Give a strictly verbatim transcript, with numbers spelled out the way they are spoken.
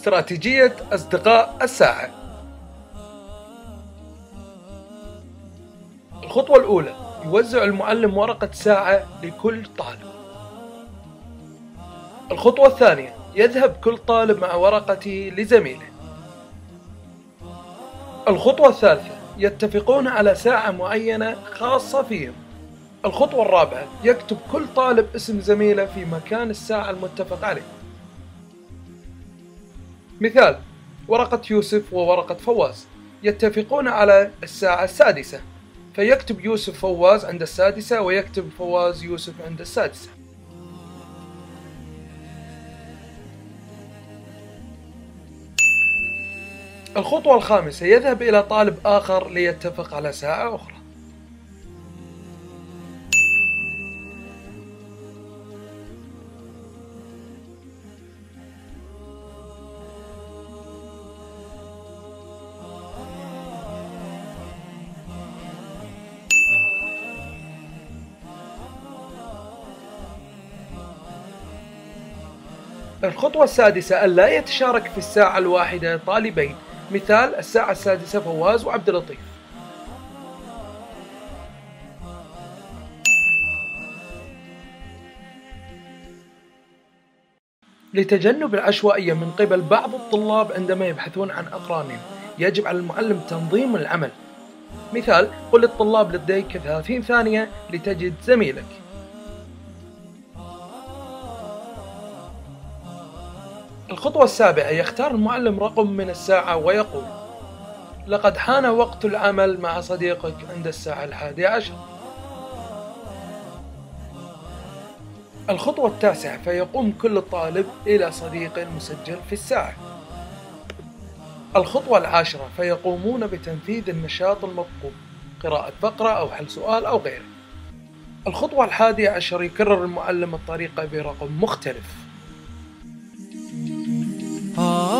استراتيجية أصدقاء الساعة. الخطوة الأولى: يوزع المعلم ورقة ساعة لكل طالب. الخطوة الثانية: يذهب كل طالب مع ورقته لزميله. الخطوة الثالثة: يتفقون على ساعة معينة خاصة فيهم. الخطوة الرابعة: يكتب كل طالب اسم زميله في مكان الساعة المتفق عليه. مثال: ورقة يوسف وورقة فواز يتفقون على الساعة السادسة، فيكتب يوسف فواز عند السادسة ويكتب فواز يوسف عند السادسة. الخطوة الخامسة: يذهب إلى طالب آخر ليتفق على ساعة أخرى. الخطوة السادسة: ألا يتشارك في الساعة الواحدة طالبين. مثال: الساعة السادسة فواز وعبد اللطيف. لتجنب العشوائية من قبل بعض الطلاب عندما يبحثون عن أقرانهم، يجب على المعلم تنظيم العمل. مثال: قل للطلاب لديك ثلاثين ثانية لتجد زميلك. الخطوة السابعة: يختار المعلم رقم من الساعة ويقول: لقد حان وقت العمل مع صديقك عند الساعة الحادية عشر. الخطوة التاسعة: فيقوم كل طالب إلى صديق مسجل في الساعة. الخطوة العاشرة: فيقومون بتنفيذ النشاط المطلوب، قراءة فقرة أو حل سؤال أو غيره. الخطوة الحادية عشر: يكرر المعلم الطريقة برقم مختلف.